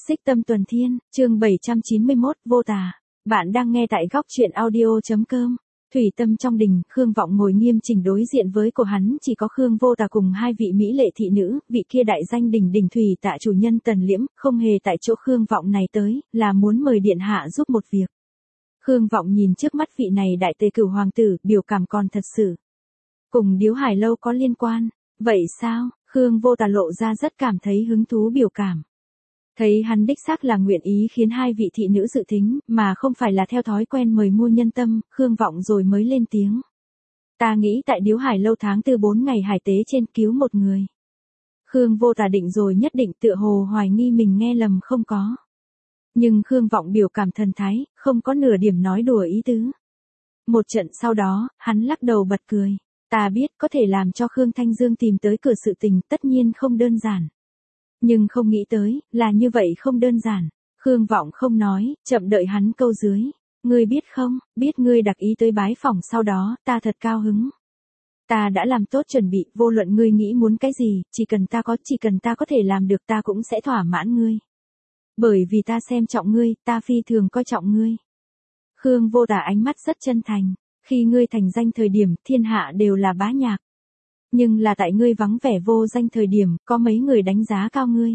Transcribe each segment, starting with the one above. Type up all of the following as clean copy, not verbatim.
Xích Tâm Tuần Thiên, chương 791, Vô Tà. Bạn đang nghe tại góc truyện audio.com. Thủy Tâm trong đình, Khương Vọng ngồi nghiêm chỉnh đối diện với cô hắn chỉ có Khương Vô Tà cùng hai vị mỹ lệ thị nữ, vị kia đại danh đình đình Thủy Tạ chủ nhân Tần Liễm, không hề tại chỗ Khương Vọng này tới, là muốn mời điện hạ giúp một việc. Khương Vọng nhìn trước mắt vị này đại tề cửu hoàng tử, biểu cảm còn thật sự. Cùng Điếu Hải Lâu có liên quan, vậy sao? Khương Vô Tà lộ ra rất cảm thấy hứng thú biểu cảm. Thấy hắn đích xác là nguyện ý khiến hai vị thị nữ dự tính, mà không phải là theo thói quen mời mua nhân tâm, Khương Vọng rồi mới lên tiếng. Ta nghĩ tại Điếu Hải Lâu tháng tư 4 ngày hải tế trên cứu một người. Khương Vô Tà định rồi nhất định tựa hồ hoài nghi mình nghe lầm không có. Nhưng Khương Vọng biểu cảm thần thái, không có nửa điểm nói đùa ý tứ. Một trận sau đó, hắn lắc đầu bật cười. Ta biết có thể làm cho Khương Thanh Dương tìm tới cửa sự tình tất nhiên không đơn giản. Nhưng không nghĩ tới, là như vậy không đơn giản. Khương Vọng không nói, chậm đợi hắn câu dưới. Ngươi biết không, biết ngươi đặc ý tới bái phỏng sau đó, ta thật cao hứng. Ta đã làm tốt chuẩn bị, vô luận ngươi nghĩ muốn cái gì, chỉ cần ta có thể làm được ta cũng sẽ thỏa mãn ngươi. Bởi vì ta xem trọng ngươi, ta phi thường coi trọng ngươi. Khương Vô Tà ánh mắt rất chân thành. Khi ngươi thành danh thời điểm, thiên hạ đều là bá nhạc. Nhưng là tại ngươi vắng vẻ vô danh thời điểm, có mấy người đánh giá cao ngươi.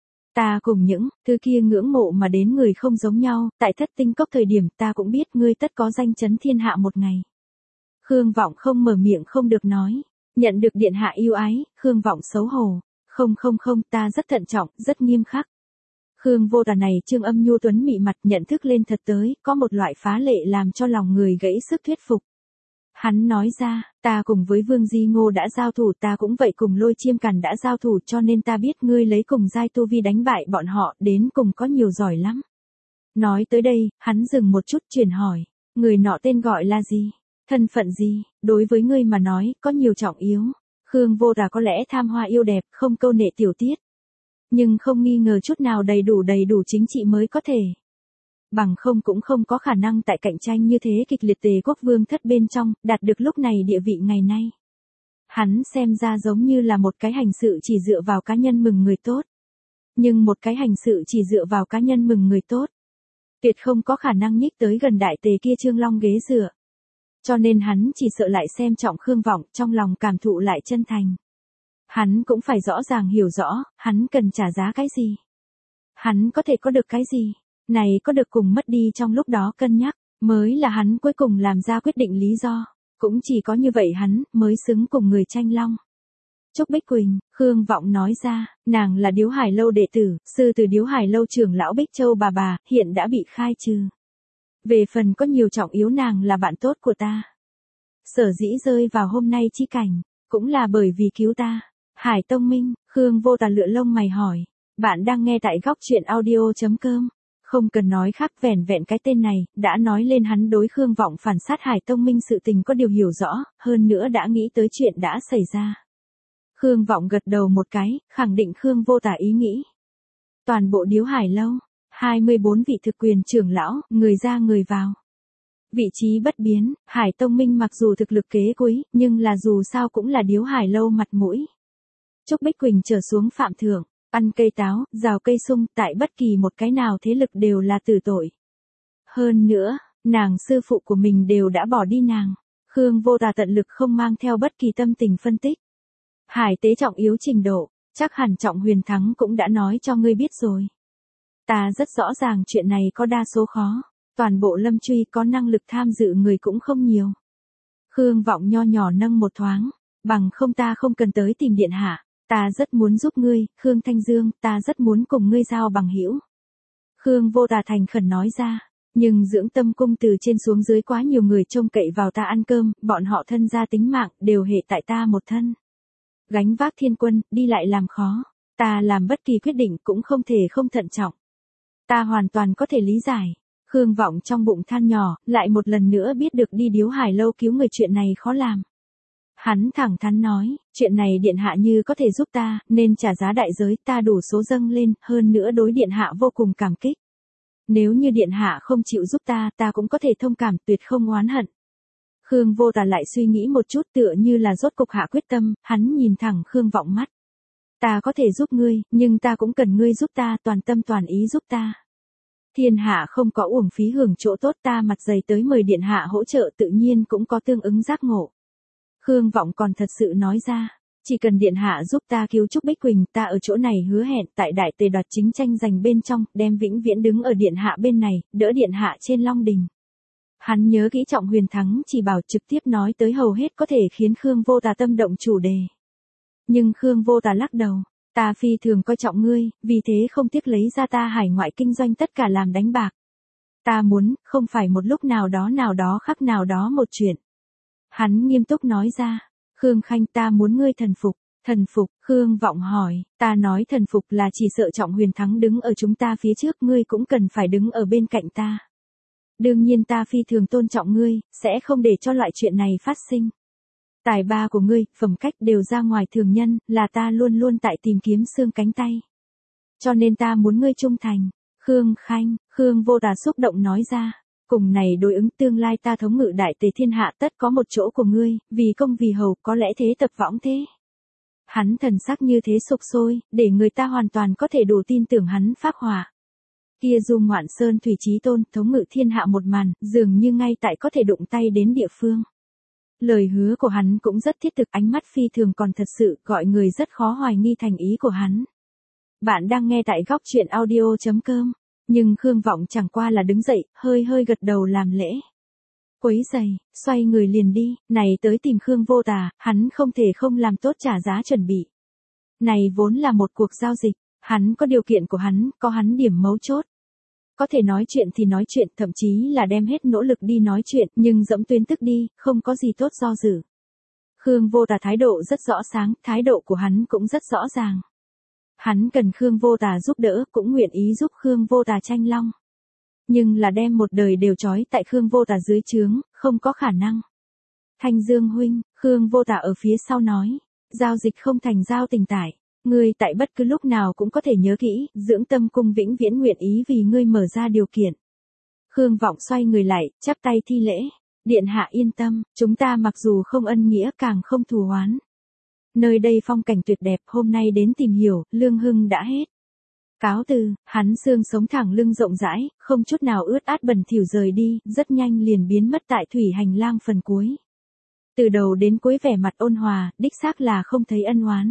Ta cùng những thứ kia ngưỡng mộ mà đến người không giống nhau, tại Thất Tinh Cốc thời điểm ta cũng biết ngươi tất có danh chấn thiên hạ một ngày. Khương Vọng không mở miệng không được nói. Nhận được điện hạ yêu ái, Khương Vọng xấu hổ. Không, ta rất thận trọng, rất nghiêm khắc. Khương Vô Tà này trương âm nhu tuấn mị mặt nhận thức lên thật tới, có một loại phá lệ làm cho lòng người gãy sức thuyết phục. Hắn nói ra, ta cùng với Vương Di Ngô đã giao thủ, ta cũng vậy cùng Lôi Chiêm Càn đã giao thủ, cho nên ta biết ngươi lấy cùng giai tu vi đánh bại bọn họ, đến cùng có nhiều giỏi lắm. Nói tới đây, hắn dừng một chút chuyển hỏi, người nọ tên gọi là gì? Thân phận gì? Đối với ngươi mà nói, có nhiều trọng yếu. Khương Vô Tà có lẽ tham hoa yêu đẹp, không câu nệ tiểu tiết. Nhưng không nghi ngờ chút nào đầy đủ chính trị mới có thể. Bằng không cũng không có khả năng tại cạnh tranh như thế kịch liệt Tề quốc vương thất bên trong, đạt được lúc này địa vị ngày nay. Hắn xem ra giống như là một cái hành sự chỉ dựa vào cá nhân mừng người tốt. Nhưng một cái hành sự chỉ dựa vào cá nhân mừng người tốt, tuyệt không có khả năng nhích tới gần đại tề kia Trương Long ghế dựa. Cho nên hắn chỉ sợ lại xem trọng Khương Vọng, trong lòng cảm thụ lại chân thành. Hắn cũng phải rõ ràng hiểu rõ, hắn cần trả giá cái gì. Hắn có thể có được cái gì. Này có được cùng mất đi trong lúc đó cân nhắc, mới là hắn cuối cùng làm ra quyết định lý do. Cũng chỉ có như vậy hắn mới xứng cùng người tranh long. Trúc Bích Quỳnh, Khương Vọng nói ra, nàng là Điếu Hải Lâu đệ tử, sư từ Điếu Hải Lâu trưởng lão Bích Châu bà, hiện đã bị khai trừ. Về phần có nhiều trọng yếu nàng là bạn tốt của ta. Sở dĩ rơi vào hôm nay chi cảnh, cũng là bởi vì cứu ta. Hải Tông Minh, Khương Vô Tà lựa lông mày hỏi. Bạn đang nghe tại góc truyện audio.com. Không cần nói khác, vẻn vẹn cái tên này, đã nói lên hắn đối Khương Vọng phản sát Hải Tông Minh sự tình có điều hiểu rõ, hơn nữa đã nghĩ tới chuyện đã xảy ra. Khương Vọng gật đầu một cái, khẳng định Khương Vô Tà ý nghĩ. Toàn bộ Điếu Hải Lâu, 24 vị thực quyền trưởng lão, người ra người vào. Vị trí bất biến, Hải Tông Minh mặc dù thực lực kế cuối, nhưng là dù sao cũng là Điếu Hải Lâu mặt mũi. Trúc Bích Quỳnh trở xuống phạm thượng. Ăn cây táo, rào cây sung, tại bất kỳ một cái nào thế lực đều là tử tội. Hơn nữa, nàng sư phụ của mình đều đã bỏ đi nàng. Khương Vô Tà tận lực không mang theo bất kỳ tâm tình phân tích. Hải tế trọng yếu trình độ, chắc hẳn Trọng Huyền Thắng cũng đã nói cho ngươi biết rồi. Ta rất rõ ràng chuyện này có đa số khó. Toàn bộ Lâm Truy có năng lực tham dự người cũng không nhiều. Khương Vọng nho nhỏ nâng một thoáng. Bằng không ta không cần tới tìm điện hạ. Ta rất muốn giúp ngươi, Khương Thanh Dương, ta rất muốn cùng ngươi giao bằng hữu. Khương Vô Tà thành khẩn nói ra, nhưng Dưỡng Tâm cung từ trên xuống dưới quá nhiều người trông cậy vào ta ăn cơm, bọn họ thân gia tính mạng, đều hệ tại ta một thân. Gánh vác thiên quân, đi lại làm khó, ta làm bất kỳ quyết định cũng không thể không thận trọng. Ta hoàn toàn có thể lý giải. Khương Vọng trong bụng than nhỏ, lại một lần nữa biết được đi Điếu Hải Lâu cứu người chuyện này khó làm. Hắn thẳng thắn nói, chuyện này điện hạ như có thể giúp ta, nên trả giá đại giới, ta đủ số dâng lên, hơn nữa đối điện hạ vô cùng cảm kích. Nếu như điện hạ không chịu giúp ta, ta cũng có thể thông cảm, tuyệt không oán hận. Khương Vô Tà lại suy nghĩ một chút, tựa như là rốt cục hạ quyết tâm, hắn nhìn thẳng Khương Vọng mắt. Ta có thể giúp ngươi, nhưng ta cũng cần ngươi giúp ta, toàn tâm toàn ý giúp ta. Thiên hạ không có uổng phí hưởng chỗ tốt, ta mặt dày tới mời điện hạ hỗ trợ tự nhiên cũng có tương ứng giác ngộ. Khương Vọng còn thật sự nói ra, chỉ cần điện hạ giúp ta cứu Trúc Bích Quỳnh, ta ở chỗ này hứa hẹn tại đại tề đoạt chính tranh giành bên trong, đem vĩnh viễn đứng ở điện hạ bên này, đỡ điện hạ trên long đình. Hắn nhớ kỹ Trọng Huyền Thắng chỉ bảo trực tiếp nói tới hầu hết có thể khiến Khương Vô Tà tâm động chủ đề. Nhưng Khương Vô Tà lắc đầu, ta phi thường coi trọng ngươi, vì thế không tiếc lấy ra ta hải ngoại kinh doanh tất cả làm đánh bạc. Ta muốn, không phải một lúc nào đó khắc nào đó một chuyện. Hắn nghiêm túc nói ra, Khương Khanh, ta muốn ngươi thần phục. Thần phục, Khương Vọng hỏi, ta nói thần phục là chỉ sợ Trọng Huyền Thắng đứng ở chúng ta phía trước, ngươi cũng cần phải đứng ở bên cạnh ta. Đương nhiên ta phi thường tôn trọng ngươi, sẽ không để cho loại chuyện này phát sinh. Tài ba của ngươi, phẩm cách đều ra ngoài thường nhân, là ta luôn luôn tại tìm kiếm xương cánh tay. Cho nên ta muốn ngươi trung thành. Khương Khanh, Khương Vô Tà xúc động nói ra, cùng này đối ứng tương lai ta thống ngự đại tề thiên hạ tất có một chỗ của ngươi, vì công vì hầu, có lẽ thế tập võng thế. Hắn thần sắc như thế sục sôi, để người ta hoàn toàn có thể đủ tin tưởng hắn phác họa. Kia Du Ngoạn Sơn Thủy Chí Tôn thống ngự thiên hạ một màn, dường như ngay tại có thể đụng tay đến địa phương. Lời hứa của hắn cũng rất thiết thực, ánh mắt phi thường còn thật sự, gọi người rất khó hoài nghi thành ý của hắn. Bạn đang nghe tại góc truyện audio.com, nhưng Khương Vọng chẳng qua là đứng dậy, hơi gật đầu làm lễ. Quấy giày, xoay người liền đi, này tới tìm Khương Vô Tà, hắn không thể không làm tốt trả giá chuẩn bị. Này vốn là một cuộc giao dịch, hắn có điều kiện của hắn, có hắn điểm mấu chốt. Có thể nói chuyện thì nói chuyện, thậm chí là đem hết nỗ lực đi nói chuyện, nhưng dẫm tuyến tức đi, không có gì tốt do dự. Khương Vô Tà thái độ rất rõ sáng, thái độ của hắn cũng rất rõ ràng. Hắn cần Khương Vô Tà giúp đỡ, cũng nguyện ý giúp Khương Vô Tà tranh long. Nhưng là đem một đời đều trói tại Khương Vô Tà dưới trướng, không có khả năng. Thanh Dương huynh, Khương Vô Tà ở phía sau nói, giao dịch không thành giao tình tại. Ngươi tại bất cứ lúc nào cũng có thể nhớ kỹ, Dưỡng Tâm Cung vĩnh viễn nguyện ý vì ngươi mở ra điều kiện. Khương Vọng xoay người lại, chắp tay thi lễ. Điện hạ yên tâm, chúng ta mặc dù không ân nghĩa càng không thù oán. Nơi đây phong cảnh tuyệt đẹp, hôm nay đến tìm hiểu, lương hưng đã hết. Cáo từ, hắn xương sống thẳng lưng rộng rãi, không chút nào ướt át bẩn thỉu rời đi, rất nhanh liền biến mất tại thủy hành lang phần cuối. Từ đầu đến cuối vẻ mặt ôn hòa, đích xác là không thấy ân oán.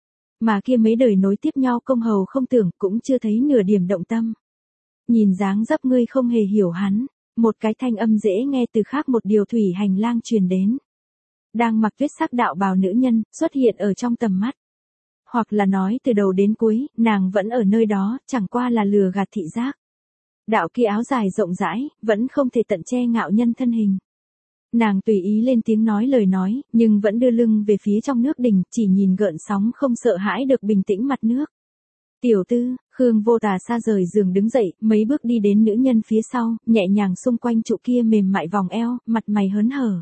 Mà kia mấy đời nối tiếp nhau công hầu không tưởng, cũng chưa thấy nửa điểm động tâm. Nhìn dáng dấp ngươi không hề hiểu hắn, một cái thanh âm dễ nghe từ khác một điều thủy hành lang truyền đến. Đang mặc tuyết sắc đạo bào nữ nhân, xuất hiện ở trong tầm mắt. Hoặc là nói từ đầu đến cuối, nàng vẫn ở nơi đó, chẳng qua là lừa gạt thị giác. Đạo kia áo dài rộng rãi, vẫn không thể tận che ngạo nhân thân hình. Nàng tùy ý lên tiếng nói lời nói, nhưng vẫn đưa lưng về phía trong nước đình, chỉ nhìn gợn sóng không sợ hãi được bình tĩnh mặt nước. Tiểu tư, Khương Vô Tà xa rời giường đứng dậy, mấy bước đi đến nữ nhân phía sau, nhẹ nhàng xung quanh trụ kia mềm mại vòng eo, mặt mày hớn hở.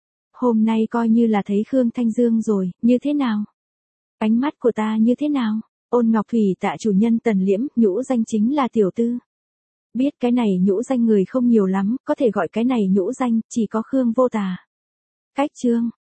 Hôm nay coi như là thấy Khương Thanh Dương rồi, như thế nào? Ánh mắt của ta như thế nào? Ôn Ngọc Thủy Tạ chủ nhân Tần Liễm, nhũ danh chính là tiểu tư. Biết cái này nhũ danh người không nhiều lắm, có thể gọi cái này nhũ danh, chỉ có Khương Vô Tà. Cách chương.